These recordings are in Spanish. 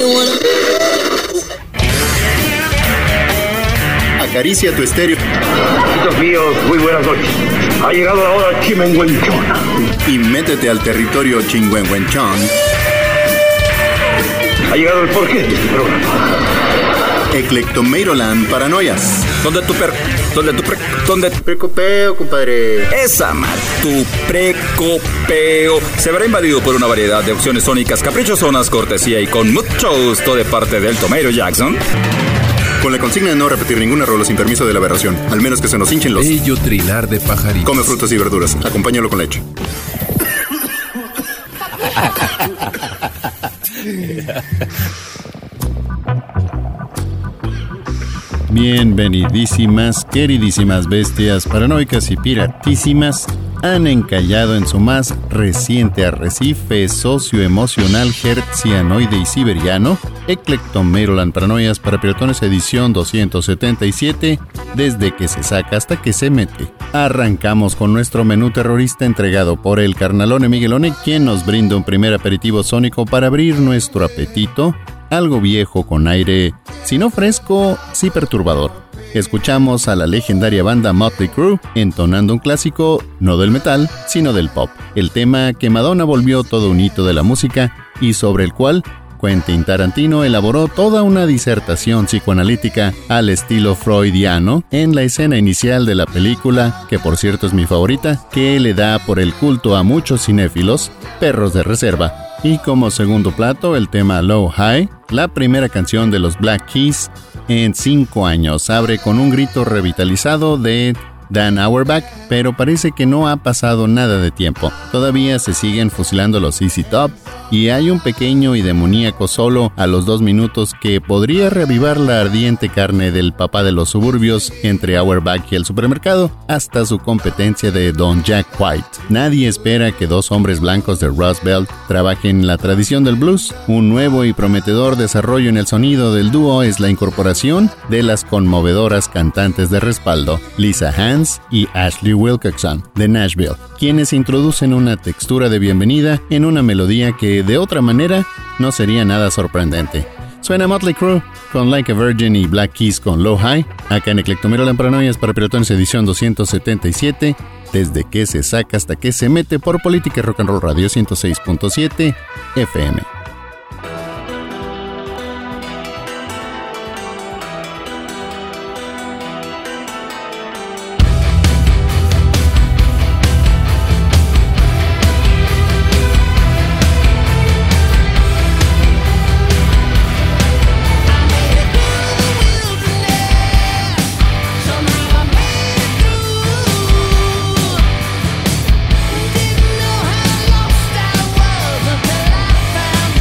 Acaricia tu estéreo. Amigos míos, muy buenas noches. Ha llegado la hora chimenguenchona. Y métete al territorio chingüengüenchón. Ha llegado el porqué de este programa. Eclectomeiroland Paranoias. ¿Dónde tu precopeo, compadre? Esa mal, tu precopeo se verá invadido por una variedad de opciones sónicas caprichosonas, cortesía y con mucho gusto de parte del Tomeiro Jackson. Con la consigna de no repetir ninguna rola sin permiso de la aberración, al menos que se nos hinchen los... Bello trinar de pajaritos. Come frutas y verduras, acompáñalo con leche. Bienvenidísimas, queridísimas bestias paranoicas y piratísimas. Han encallado en su más reciente arrecife socioemocional hertzianoide y siberiano, Eclectomeiroland Paranoias para Piratones edición 277, desde que se saca hasta que se mete. Arrancamos con nuestro menú terrorista entregado por el Carnalone Miguelone, quien nos brinda un primer aperitivo sónico para abrir nuestro apetito, algo viejo con aire, si no fresco, sí perturbador. Escuchamos a la legendaria banda Motley Crue entonando un clásico, no del metal, sino del pop. El tema que Madonna volvió todo un hito de la música y sobre el cual Quentin Tarantino elaboró toda una disertación psicoanalítica al estilo freudiano en la escena inicial de la película, que por cierto es mi favorita, que le da por el culto a muchos cinéfilos, Perros de Reserva. Y como segundo plato, el tema Low High, la primera canción de los Black Keys en 5 años. Abre con un grito revitalizado de Dan Auerbach, pero parece que no ha pasado nada de tiempo. Todavía se siguen fusilando los ZZ Top y hay un pequeño y demoníaco solo a los 2 minutos que podría reavivar la ardiente carne del papá de los suburbios entre Auerbach y el supermercado hasta su competencia de Don Jack White. Nadie espera que 2 hombres blancos de Rust Belt trabajen en la tradición del blues. Un nuevo y prometedor desarrollo en el sonido del dúo es la incorporación de las conmovedoras cantantes de respaldo, Lisa Hans y Ashley Wilcoxon de Nashville, quienes introducen una textura de bienvenida en una melodía que de otra manera no sería nada sorprendente. Suena Motley Crue con Like a Virgin y Black Keys con Low High, acá en Eclectomeiroland Paranoias para Piratones edición 277, desde que se saca hasta que se mete por Política y Rock and Roll Radio 106.7 FM. Didn't know how lost I was until I found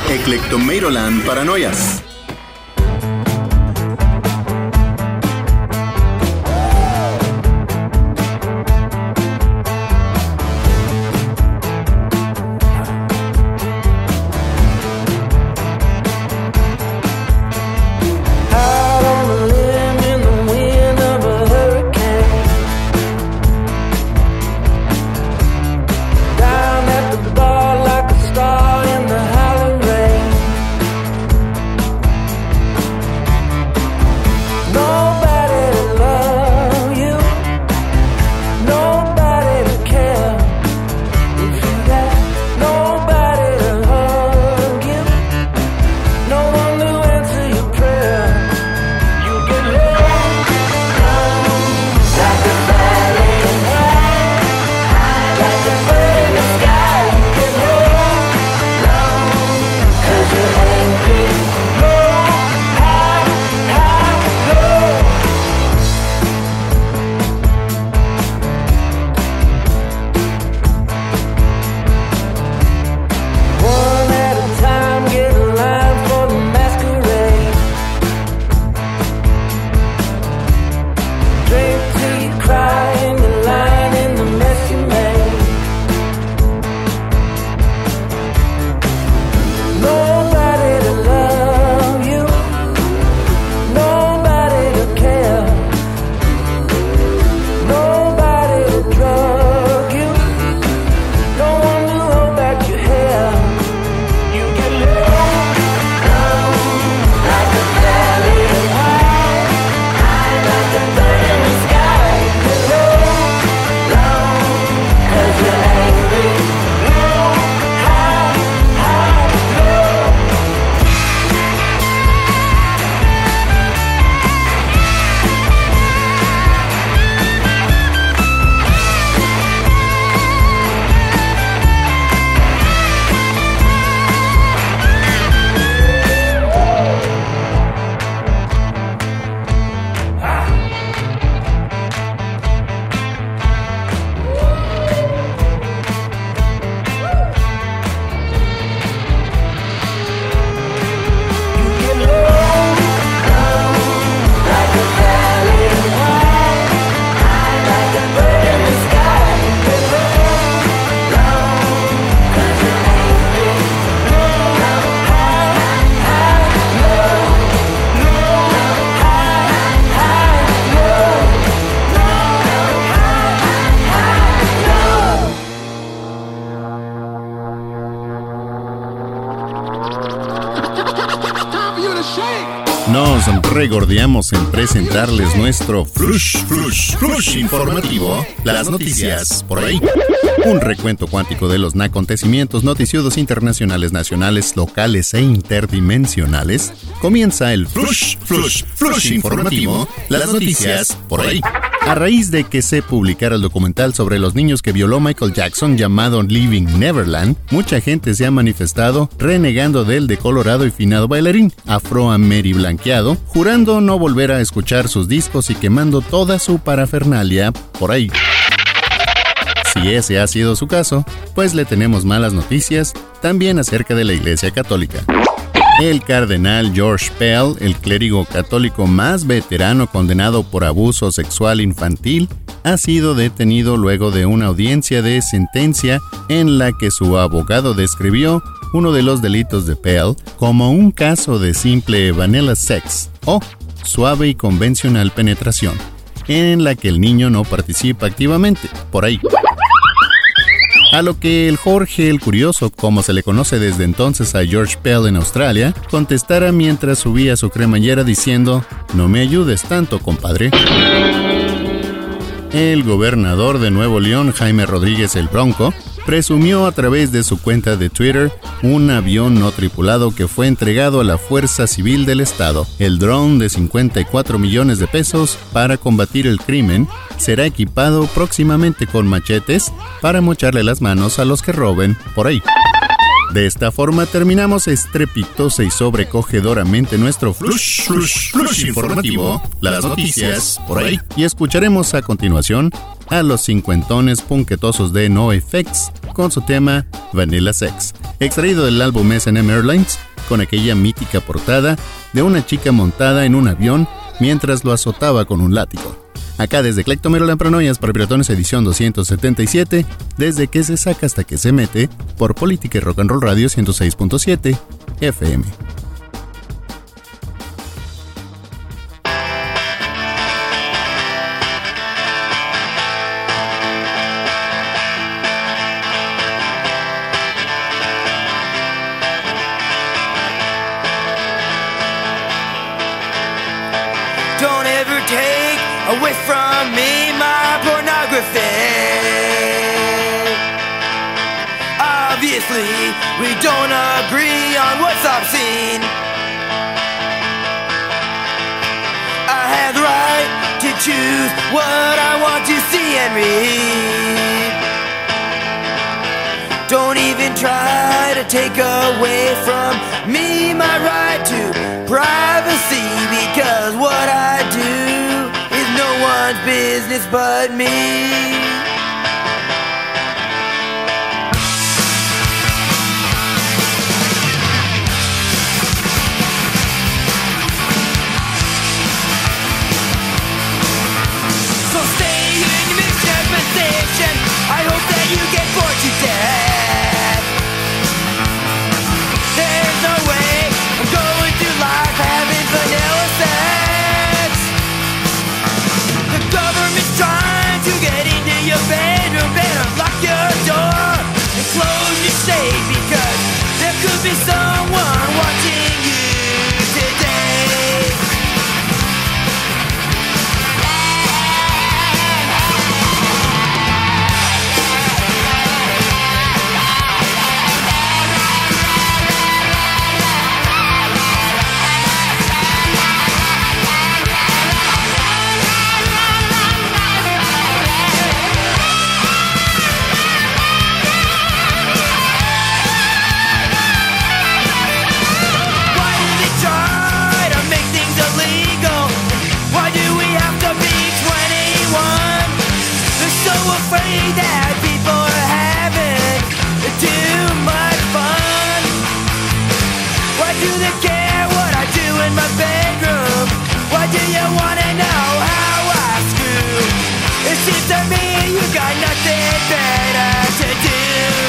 Eclectomeiroland Paranoias. Nos regordeamos en presentarles nuestro Flush informativo, las noticias por ahí. Un recuento cuántico de los acontecimientos noticiosos internacionales, nacionales, locales e interdimensionales. Comienza el Flush informativo, las noticias por ahí. A raíz de que se publicara el documental sobre los niños que violó Michael Jackson llamado Living Neverland, mucha gente se ha manifestado renegando del decolorado y finado bailarín afroameriblanqueado, jurando no volver a escuchar sus discos y quemando toda su parafernalia por ahí. Si ese ha sido su caso, pues le tenemos malas noticias también acerca de la Iglesia Católica. El cardenal George Pell, el clérigo católico más veterano condenado por abuso sexual infantil, ha sido detenido luego de una audiencia de sentencia en la que su abogado describió uno de los delitos de Pell como un caso de simple vanilla sex o suave y convencional penetración, en la que el niño no participa activamente, por ahí. A lo que el Jorge el Curioso, como se le conoce desde entonces a George Pell en Australia, contestara mientras subía su cremallera diciendo: "No me ayudes tanto, compadre". El gobernador de Nuevo León, Jaime Rodríguez el Bronco, presumió a través de su cuenta de Twitter un avión no tripulado que fue entregado a la Fuerza Civil del Estado. El dron de 54 millones de pesos para combatir el crimen será equipado próximamente con machetes para mocharle las manos a los que roben por ahí. De esta forma terminamos estrepitosa y sobrecogedoramente nuestro Flush informativo, las noticias por ahí. Y escucharemos a continuación a los cincuentones punquetosos de NoFX con su tema Vanilla Sex. extraído del álbum S&M Airlines, con aquella mítica portada de una chica montada en un avión mientras lo azotaba con un látigo. Acá desde Clectomero Paranoias para Piratones edición 277, desde que se saca hasta que se mete, por Política y Rock and Roll Radio 106.7 FM. Away from me, my pornography. Obviously, we don't agree on what's obscene. I have the right to choose what I want to see and read. Don't even try to take away from me my right to privacy, because what I do no one's business but me. So stay in your mixed position. I hope that you get bored to death. There's no way I'm going through life having vanilla sex. Government's trying to get into your bedroom. Better lock your door and close your safe, because there could be someone watching you today. Afraid that people are having too much fun. Why do they care what I do in my bedroom? Why do you wanna know how I screw? It seems to me you got nothing better to do.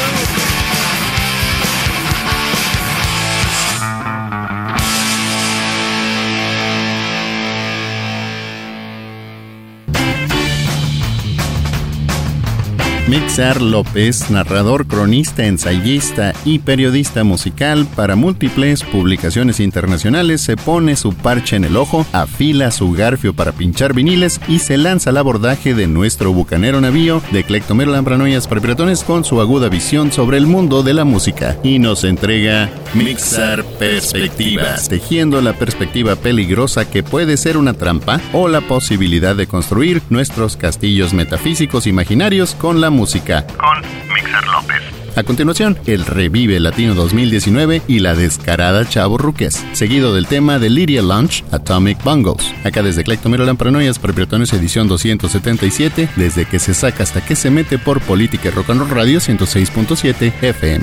Mixar López, narrador, cronista, ensayista y periodista musical para múltiples publicaciones internacionales, se pone su parche en el ojo, afila su garfio para pinchar viniles y se lanza al abordaje de nuestro bucanero navío de Clectomero Paranoias para Piratones con su aguda visión sobre el mundo de la música, y nos entrega Mixar Perspectivas, tejiendo la perspectiva peligrosa que puede ser una trampa o la posibilidad de construir nuestros castillos metafísicos imaginarios con la música. Con Mixar López. A continuación, el Revive Latino 2019 y la descarada Chavo Ruques, seguido del tema de Lydia Lunch, Atomic Bungles. Acá desde Clectomero Paranoias para Piratones edición 277, desde que se saca hasta que se mete por Política y Rock and Roll Radio 106.7 FM.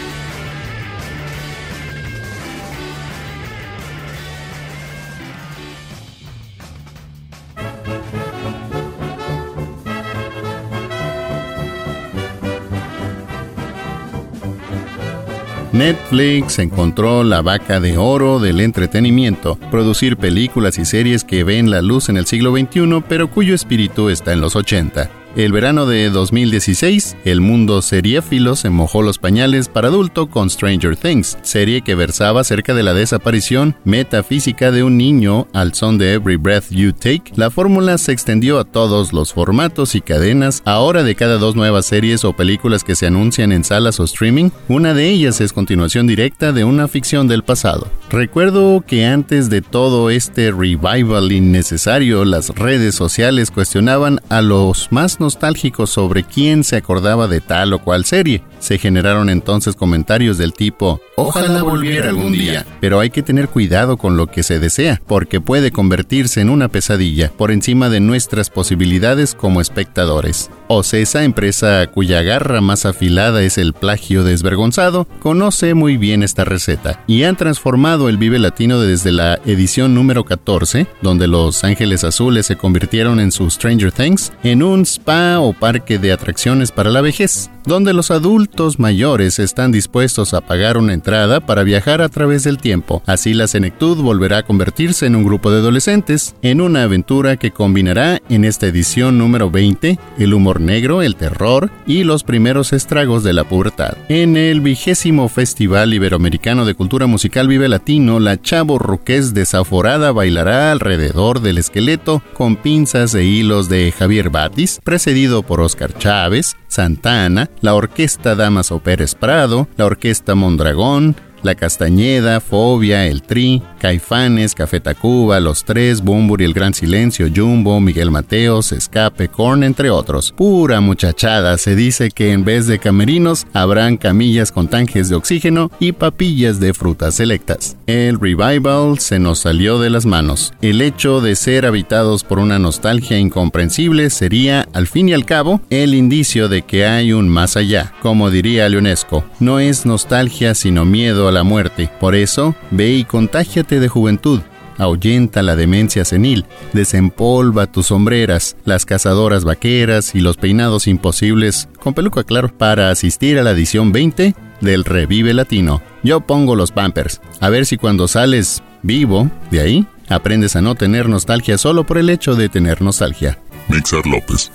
Netflix encontró la vaca de oro del entretenimiento, producir películas y series que ven la luz en el siglo XXI, pero cuyo espíritu está en los 80. El verano de 2016, el mundo seriéfilo se mojó los pañales para adulto con Stranger Things, serie que versaba acerca de la desaparición metafísica de un niño al son de Every Breath You Take. La fórmula se extendió a todos los formatos y cadenas. Ahora, de cada 2 nuevas series o películas que se anuncian en salas o streaming, una de ellas es continuación directa de una ficción del pasado. Recuerdo que antes de todo este revival innecesario, las redes sociales cuestionaban a los más nostálgicos sobre quién se acordaba de tal o cual serie. Se generaron entonces comentarios del tipo: ojalá volviera algún día, pero hay que tener cuidado con lo que se desea, porque puede convertirse en una pesadilla por encima de nuestras posibilidades como espectadores. Ocesa, empresa cuya garra más afilada es el plagio desvergonzado, conoce muy bien esta receta y han transformado el Vive Latino desde la edición número 14, donde Los Ángeles Azules se convirtieron en su Stranger Things, en un spa o parque de atracciones para la vejez, donde los adultos mayores están dispuestos a pagar una entrada para viajar a través del tiempo. Así la senectud volverá a convertirse en un grupo de adolescentes, en una aventura que combinará en esta edición número 20 el humor negro, el terror y los primeros estragos de la pubertad. En el 20º Festival Iberoamericano de Cultura Musical Vive Latino, la chavorruqués desaforada bailará alrededor del esqueleto con pinzas e hilos de Javier Batis, precedido por Oscar Chávez, Santana, la Orquesta Damaso Pérez Prado, la Orquesta Mondragón, La Castañeda, Fobia, El Tri, Caifanes, Café Tacuba, Los Tres, Bumburi, El Gran Silencio, Jumbo, Miguel Mateos, Escape, Korn, entre otros. Pura muchachada. Se dice que en vez de camerinos habrán camillas con tanques de oxígeno y papillas de frutas selectas. El revival se nos salió de las manos. El hecho de ser habitados por una nostalgia incomprensible sería, al fin y al cabo, el indicio de que hay un más allá. Como diría Leonesco, no es nostalgia sino miedo a la muerte. Por eso, ve y contágiate de juventud. Ahuyenta la demencia senil, desempolva tus sombreras, las cazadoras vaqueras y los peinados imposibles, con peluca claro, para asistir a la edición 20 del Revive Latino. Yo pongo los Pampers, a ver si cuando sales vivo de ahí, aprendes a no tener nostalgia solo por el hecho de tener nostalgia. Mixer López.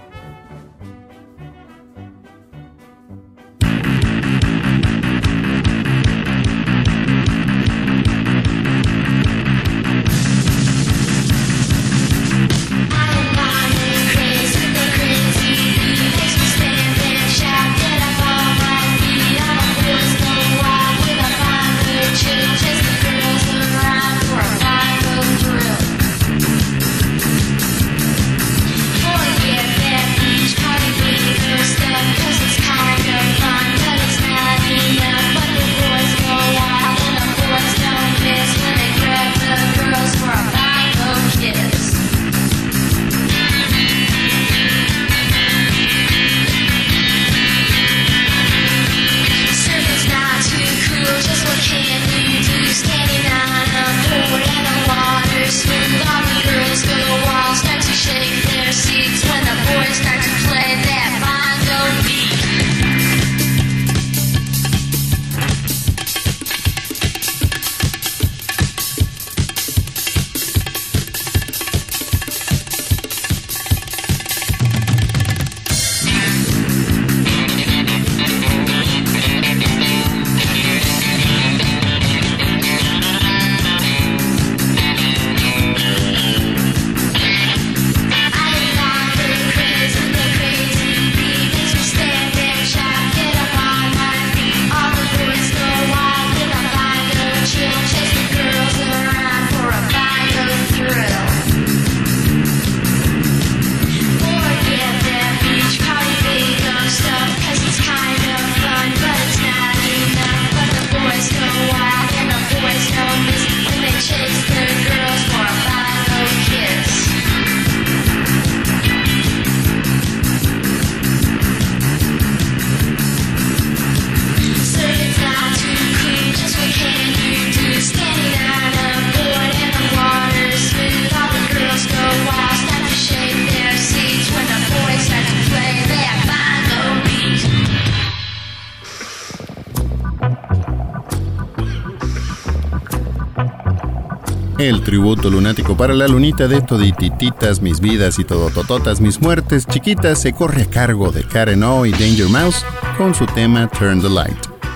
El tributo lunático para la lunita de Toditititas, Mis Vidas y Todotototas, Mis Muertes Chiquitas se corre a cargo de Karen O y Danger Mouse con su tema Turn the Light.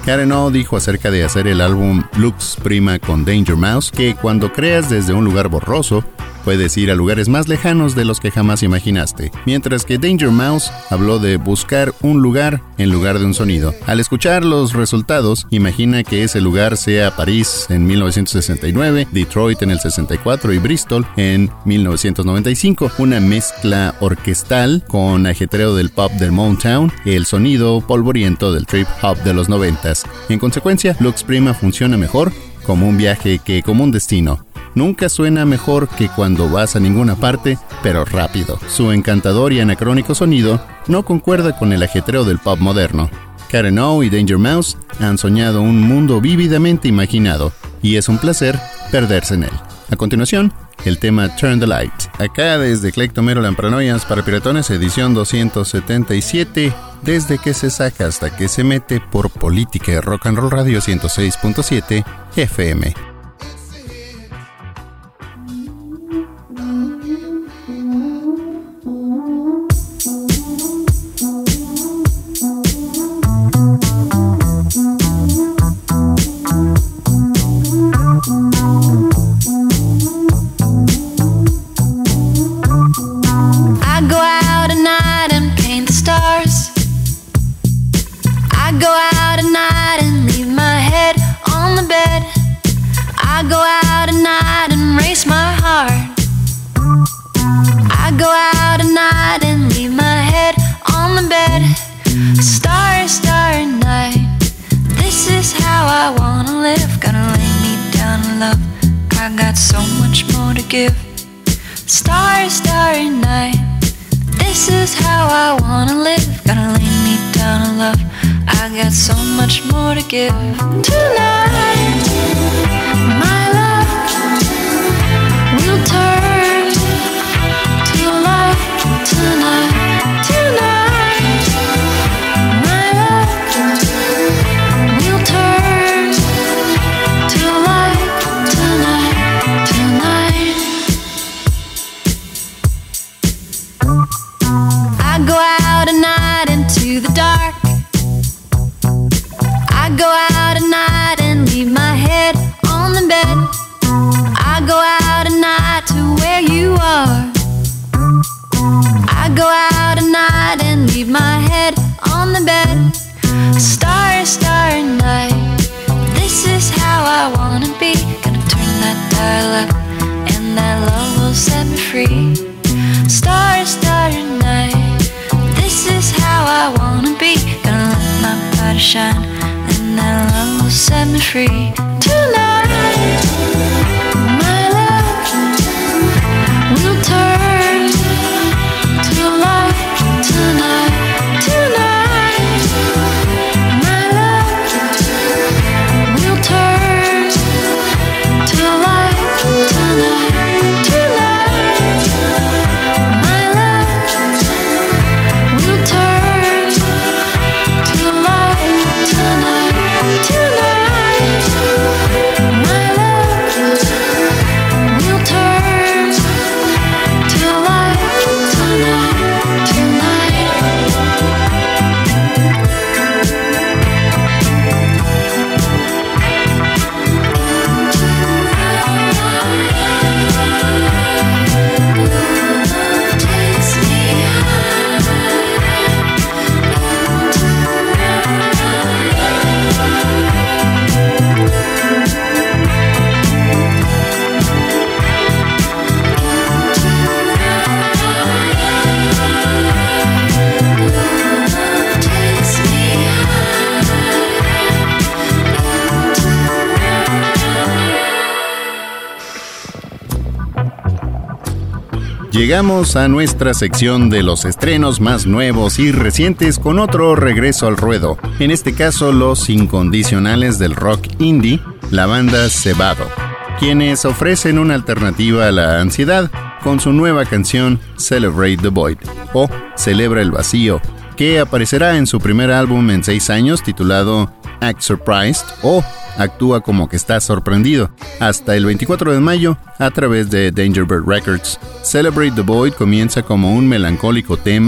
Karen O dijo acerca de hacer el álbum Lux Prima con Danger Mouse que cuando creas desde un lugar borroso, puedes ir a lugares más lejanos de los que jamás imaginaste, mientras que Danger Mouse habló de buscar un lugar en lugar de un sonido. Al escuchar los resultados, imagina que ese lugar sea París en 1969, Detroit en el 64 y Bristol en 1995, una mezcla orquestal con ajetreo del pop del Motown y el sonido polvoriento del trip hop de los 90s. En consecuencia, Lux Prima funciona mejor como un viaje que como un destino. Nunca suena mejor que cuando vas a ninguna parte, pero rápido. Su encantador y anacrónico sonido no concuerda con el ajetreo del pop moderno. Karen O y Danger Mouse han soñado un mundo vívidamente imaginado, y es un placer perderse en él. A continuación, el tema Turn the Light. Acá desde Clectomero Paranoias para Piratones, edición 277, desde que se saca hasta que se mete por Política de Rock and Roll Radio 106.7 FM. Llegamos a nuestra sección de los estrenos más nuevos y recientes con otro regreso al ruedo. En este caso, los incondicionales del rock indie, la banda Cebado, quienes ofrecen una alternativa a la ansiedad con su nueva canción Celebrate the Void, o Celebra el Vacío, que aparecerá en su primer álbum en 6 años titulado Act Surprised o Actúa como que estás sorprendido, hasta el 24 de mayo a través de Danger Bird Records. Celebrate the Void comienza como un melancólico tema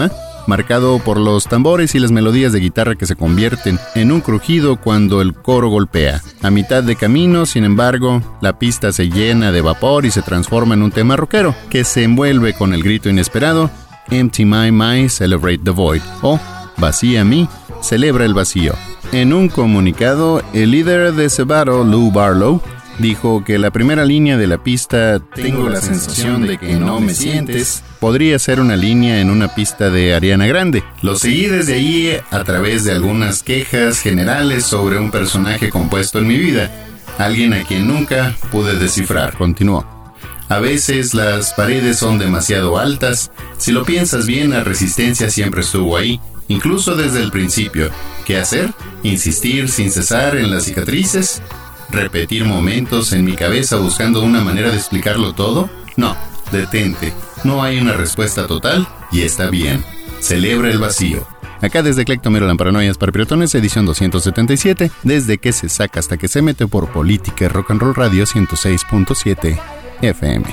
marcado por los tambores y las melodías de guitarra que se convierten en un crujido cuando el coro golpea. A mitad de camino, sin embargo, la pista se llena de vapor y se transforma en un tema rockero, que se envuelve con el grito inesperado Empty My, Celebrate the Void, o Vacía mi, celebra el vacío. En un comunicado, el líder de Sebato, Lou Barlow, dijo que la primera línea de la pista Tengo la sensación de que no me sientes podría ser una línea en una pista de Ariana Grande. Lo seguí desde ahí a través de algunas quejas generales sobre un personaje compuesto en mi vida, alguien a quien nunca pude descifrar, continuó. A veces las paredes son demasiado altas. Si lo piensas bien, la resistencia siempre estuvo ahí, incluso desde el principio. ¿Qué hacer? ¿Insistir sin cesar en las cicatrices? ¿Repetir momentos en mi cabeza buscando una manera de explicarlo todo? No, detente. No hay una respuesta total y está bien. Celebra el vacío. Acá desde Clectomero Paranoias para Piratones, edición 277, desde que se saca hasta que se mete por Política Rock and Roll Radio 106.7 FM.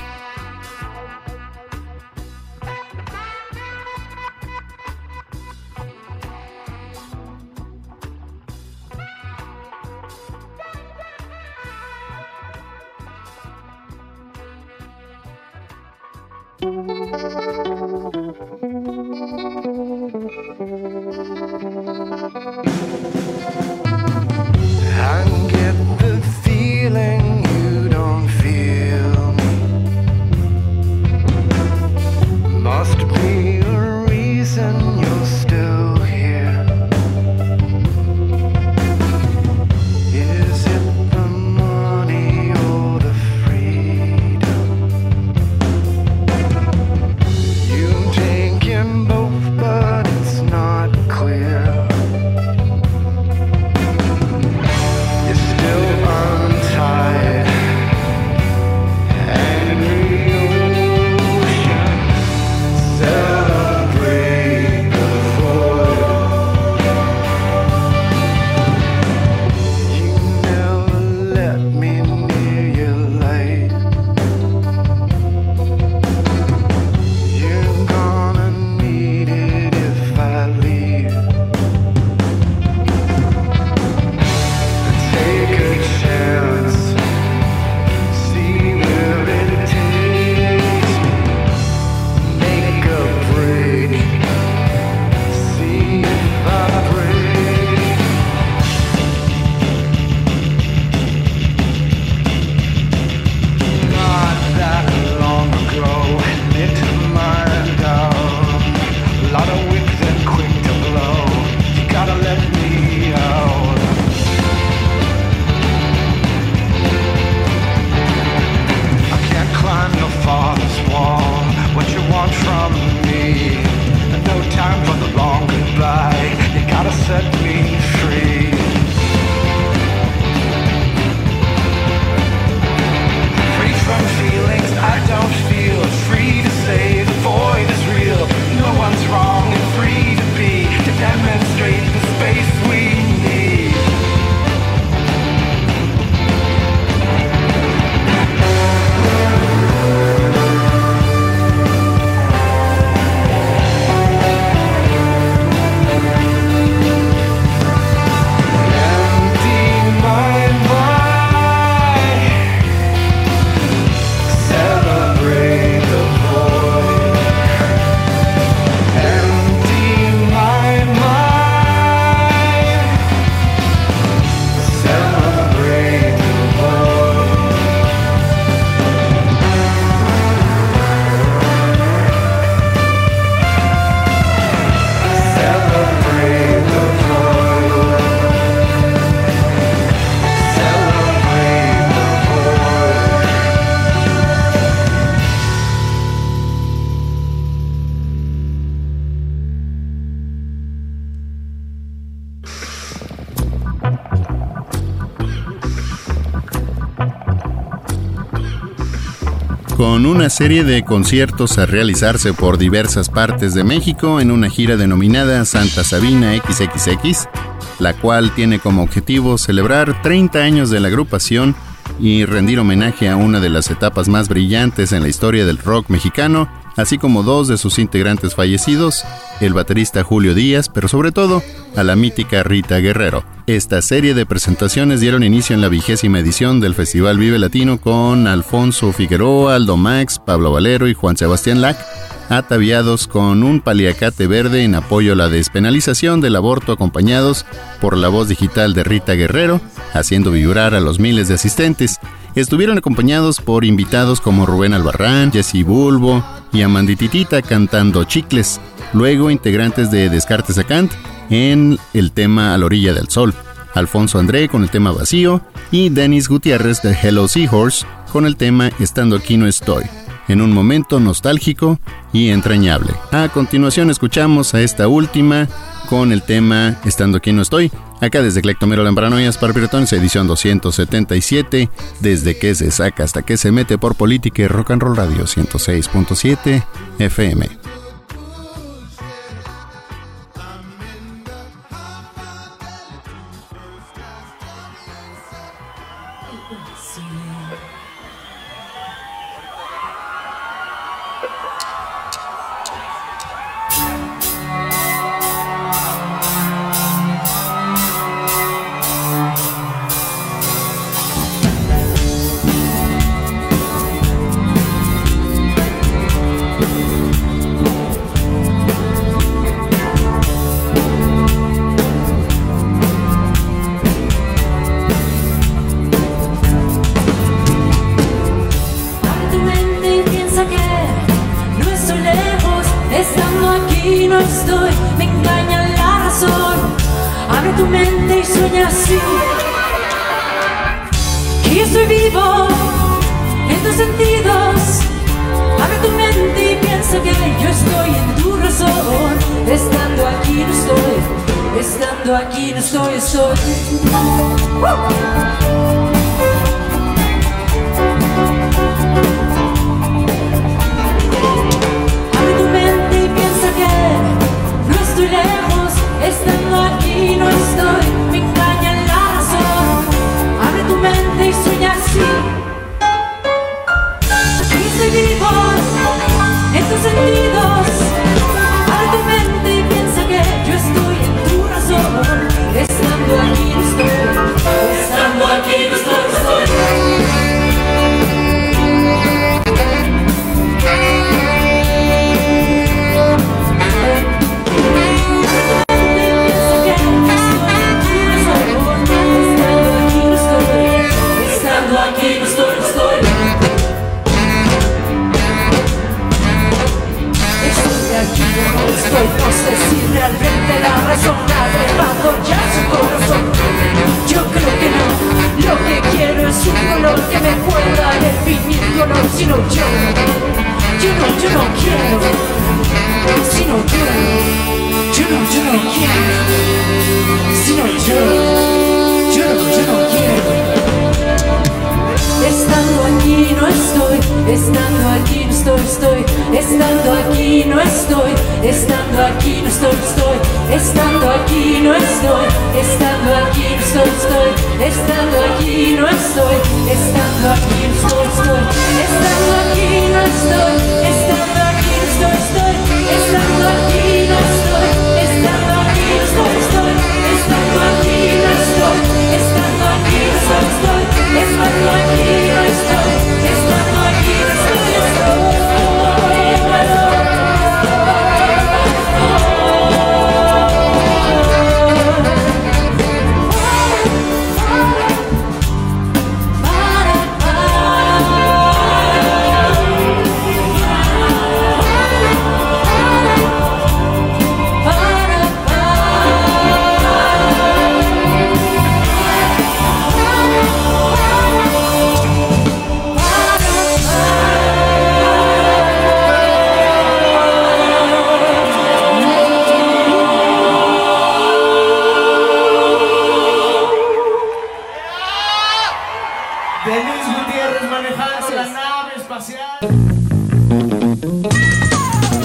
Con una serie de conciertos a realizarse por diversas partes de México en una gira denominada Santa Sabina XXX, la cual tiene como objetivo celebrar 30 años de la agrupación y rendir homenaje a una de las etapas más brillantes en la historia del rock mexicano, así como 2 de sus integrantes fallecidos, el baterista Julio Díaz, pero sobre todo a la mítica Rita Guerrero. Esta serie de presentaciones dieron inicio en la 20ª edición del Festival Vive Latino con Alfonso Figueroa, Aldo Max, Pablo Valero y Juan Sebastián Lac, ataviados con un paliacate verde en apoyo a la despenalización del aborto, acompañados por la voz digital de Rita Guerrero, haciendo vibrar a los miles de asistentes. Estuvieron acompañados por invitados como Rubén Albarrán, Jessy Bulbo y Amandititita cantando Chicles, luego integrantes de Descartes a Kant en el tema A la orilla del sol, Alfonso André con el tema Vacío y Dennis Gutiérrez de Hello Seahorse con el tema Estando aquí no estoy, en un momento nostálgico y entrañable. A continuación escuchamos a esta última con el tema Estando aquí no estoy, acá desde Clectomero Lambranoias para Piratones, edición 277, desde que se saca hasta que se mete por Política y Rock and Roll Radio 106.7 FM.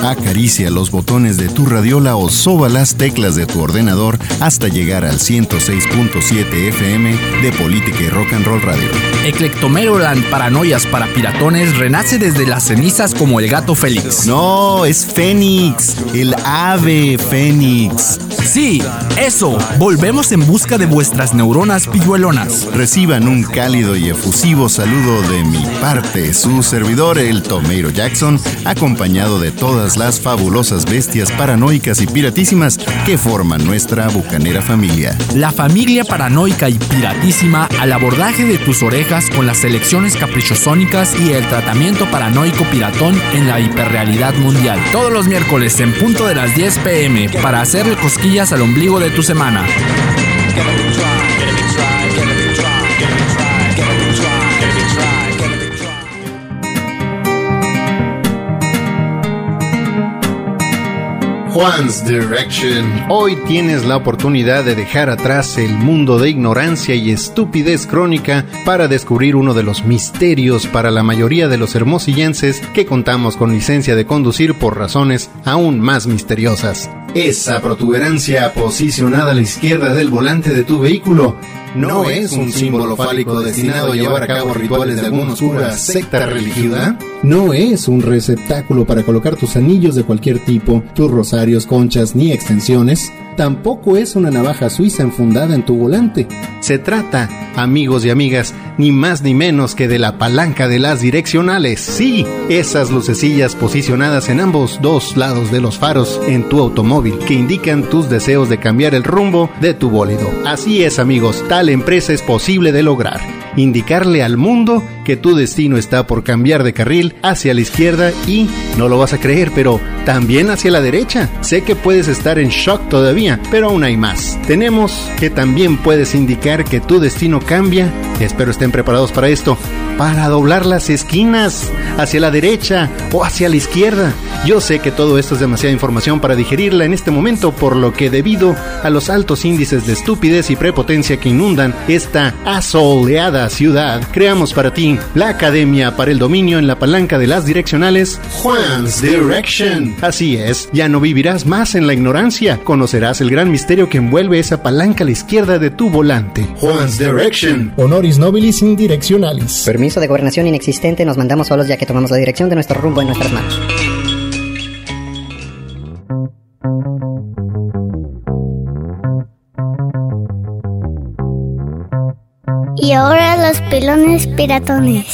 Acaricia los botones de tu radiola o soba las teclas de tu ordenador hasta llegar al 106.7 FM de Política y Rock and Roll Radio. Eclectomeroland Paranoias para Piratones renace desde las cenizas como el gato Félix. No, es Fénix, el ave Fénix. Sí, eso. Volvemos en busca de vuestras neuronas pilluelonas. Reciban un cálido y efusivo saludo de mi parte, su servidor, el Tomeiro Jackson, acompañado de todas las fabulosas bestias paranoicas y piratísimas que forman nuestra bucanera familia. La familia paranoica y piratísima al abordaje de tus orejas con las selecciones caprichosónicas y el tratamiento paranoico piratón en la hiperrealidad mundial. Todos los miércoles en punto de las 10 p.m. para hacerle cosquillas al ombligo de tu semana. Juan's Direction. Hoy tienes la oportunidad de dejar atrás el mundo de ignorancia y estupidez crónica para descubrir uno de los misterios para la mayoría de los hermosillenses que contamos con licencia de conducir por razones aún más misteriosas. Esa protuberancia posicionada a la izquierda del volante de tu vehículo no es un símbolo fálico destinado a llevar a cabo rituales de alguna oscura secta religiosa. No es un receptáculo para colocar tus anillos de cualquier tipo, tus rosarios, conchas ni extensiones. Tampoco es una navaja suiza enfundada en tu volante. Se trata, amigos y amigas, ni más ni menos que de la palanca de las direccionales. Sí, esas lucecillas posicionadas en ambos dos lados de los faros en tu automóvil que indican tus deseos de cambiar el rumbo de tu bólido. Así es, amigos, tal empresa es posible de lograr. Indicarle al mundo que tu destino está por cambiar de carril hacia la izquierda y, no lo vas a creer, pero también hacia la derecha. Sé que puedes estar en shock todavía, pero aún hay más. Tenemos que también puedes indicar que tu destino cambia, espero estén preparados para esto, para doblar las esquinas hacia la derecha o hacia la izquierda. Yo sé que todo esto es demasiada información para digerirla en este momento, por lo que debido a los altos índices de estupidez y prepotencia que inundan esta asoleada ciudad, creamos para ti la Academia para el Dominio en la Palanca de las Direccionales, Juan's Direction. Así es, ya no vivirás más en la ignorancia, conocerás el gran misterio que envuelve esa palanca a la izquierda de tu volante. Juan's Direction. Honoris nobilis in directionalis. Permiso de gobernación inexistente, nos mandamos solos ya que tomamos la dirección de nuestro rumbo en nuestras manos. Y ahora los pelones piratones.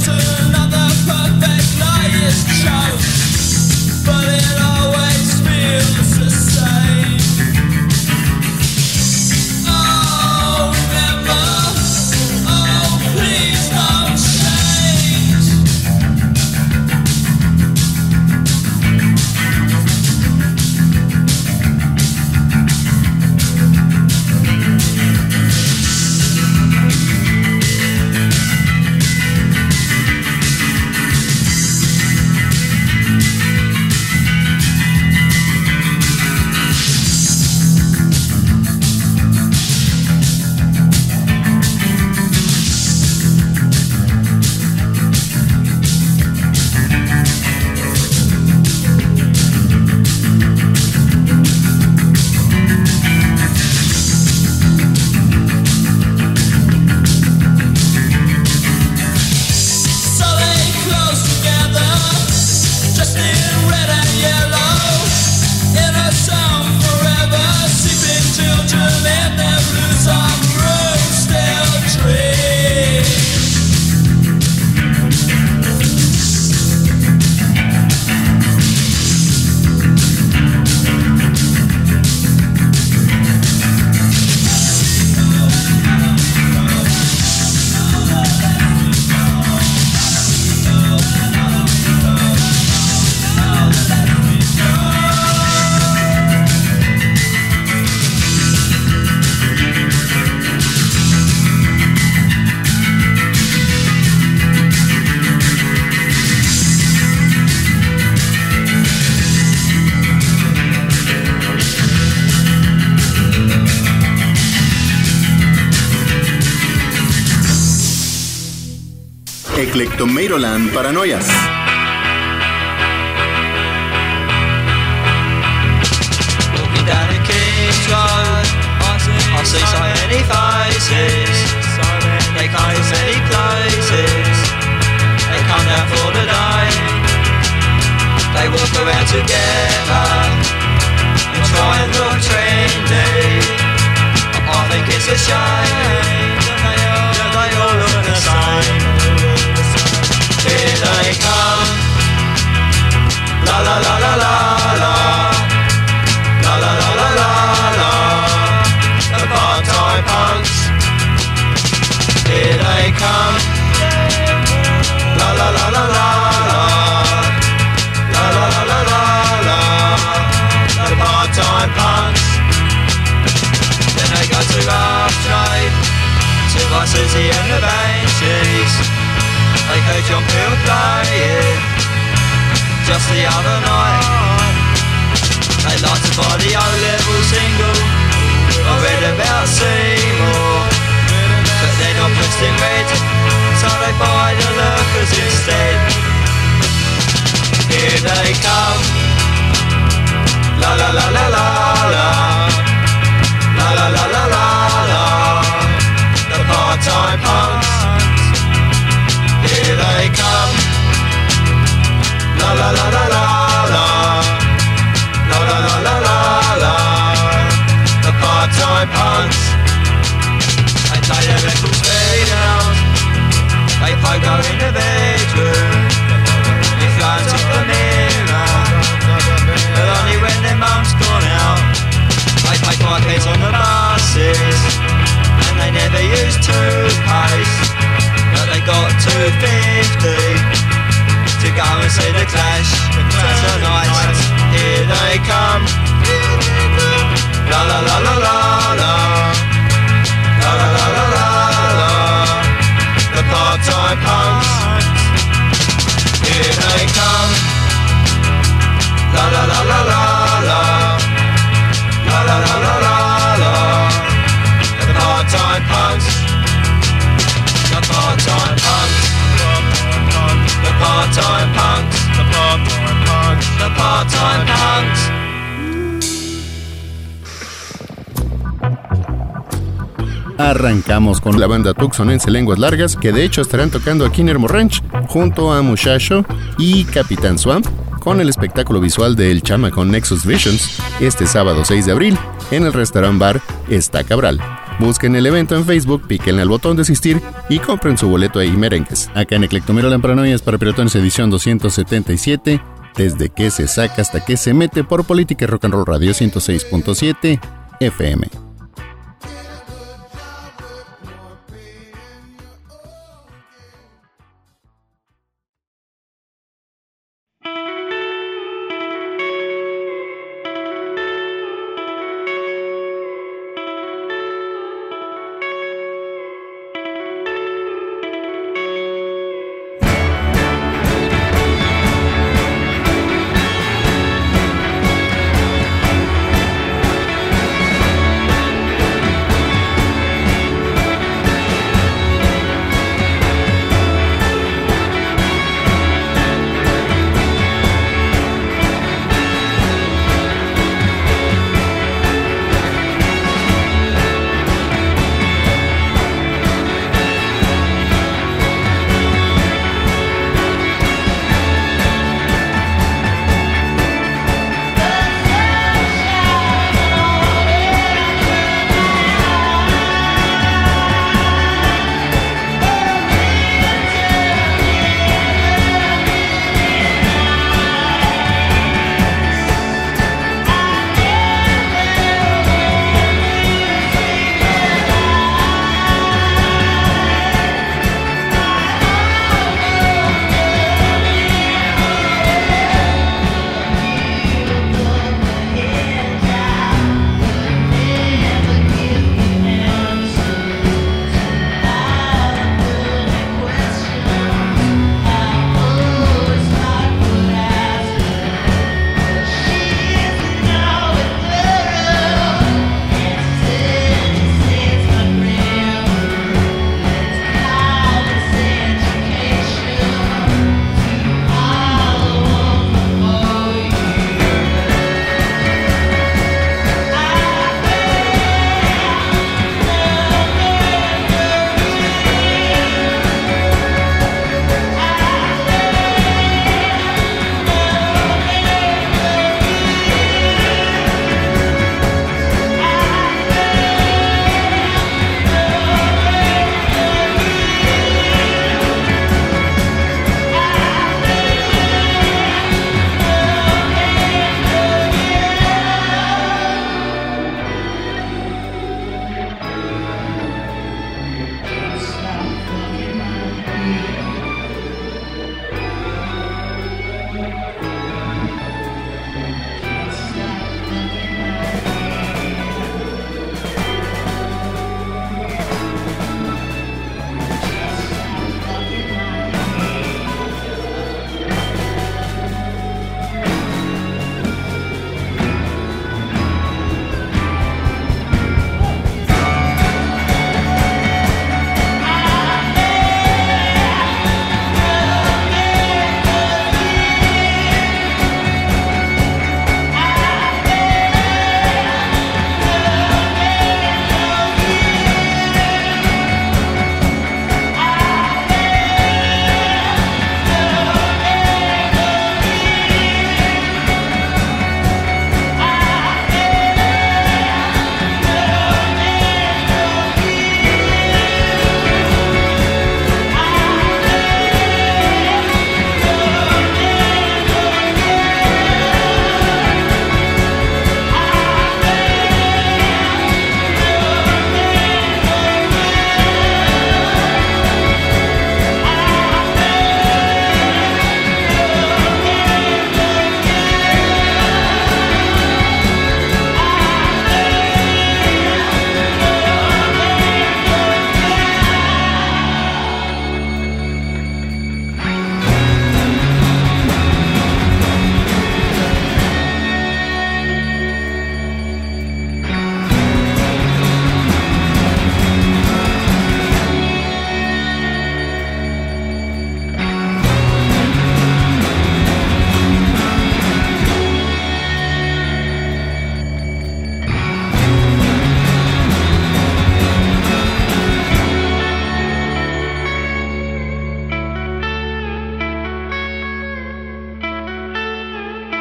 Eclectomeiroland Paranoias. Walking down the King's Road, I see so many faces. They come from many places. They come down for the day. They walk around together and try and look trendy. I think it's a shame that they all look the same. Here they come, la la la la la la, la la la la la la, the part-time punks. Here they come, la la la la la la, la la la la la la, the part-time punks. Then they go to Rough Trade, to buy Susie and the Banshees. They heard John Peel playing just the other night. They like to buy the O-level single I read about Seymour, but they're not pressed in red, so they buy the lurkers instead. Here they come, la la la la la la, la la la la la la, the part-time punks. Here they come, la la la la la la, la la la la la la, the part-time punks. They play their records very down, they pogo in the bedroom, they fly to the mirror, but only when their mum's gone out. They play bipeds on the buses, and they never use toothpaste. But they got 250 to go and see the Clash tonight. Here they come, la la la la la la, la la la la la la, the part-time punks. Here they come, la la la la la la, la la la la la la, the part-time punks. The part-time punks, the part-time punks, the part-time punks, the part-time punks. Arrancamos con la banda tucsonense Lenguas Largas, que de hecho estarán tocando aquí en Nermo Ranch junto a Muchacho y Capitán Swamp con el espectáculo visual del Chamacón Nexus Visions este sábado 6 de abril en el restaurant bar Está Cabral. Busquen el evento en Facebook, píquenle al botón de asistir y compren su boleto ahí, merengues. Acá en Eclectomeroland Paranoias para Piratones edición 277, desde que se saca hasta que se mete por Política y Rock and Roll Radio 106.7 FM.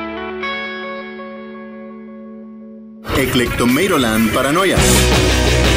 Eclectomeroland Paranoia.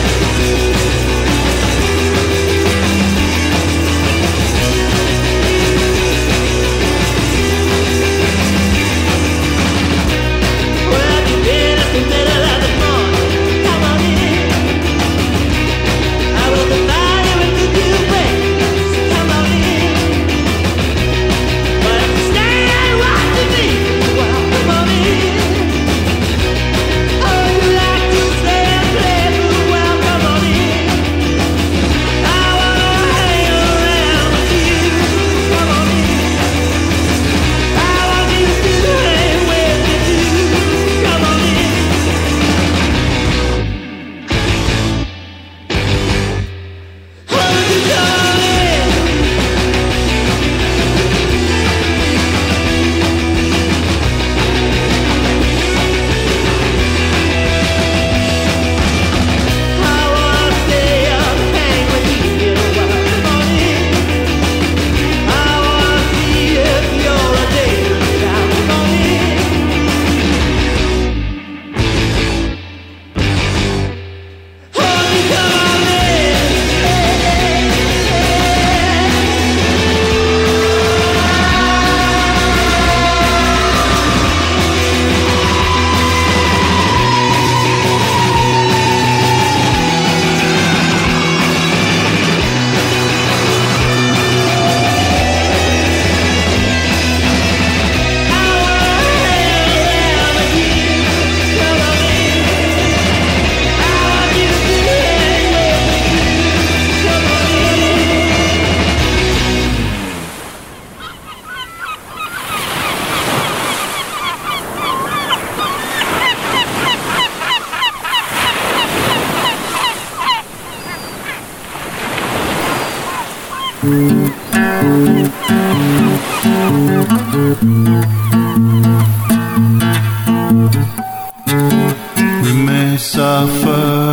We may suffer,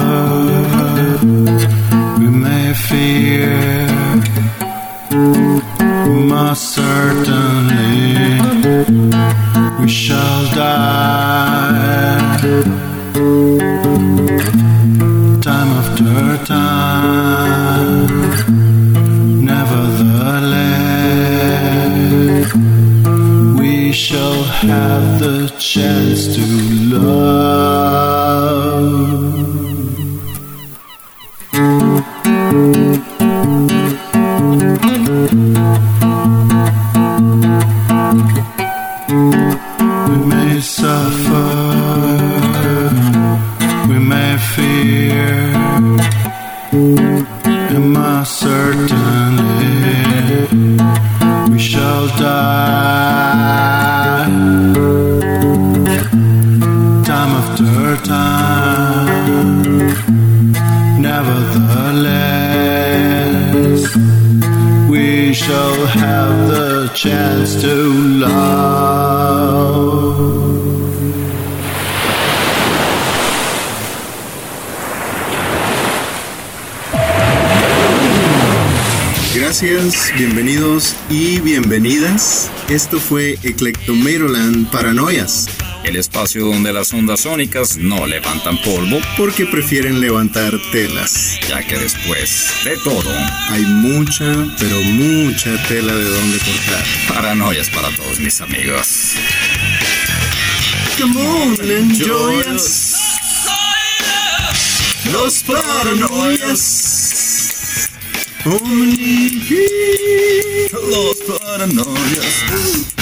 we may fear, most certainly we shall die. Time after time, nevertheless, we shall have the chance to love. We may suffer, we may fear, and most certainly we shall die. Time after time, nevertheless, we shall have the chance to love. Gracias, bienvenidos y bienvenidas. Esto fue Eclectomeroland Paranoias, el espacio donde las ondas sónicas no levantan polvo porque prefieren levantar telas, ya que después de todo hay mucha, pero mucha tela de donde cortar. Paranoias para todos mis amigos. Come on, enjoy us. Los Paranoias. Only Los Paranoias.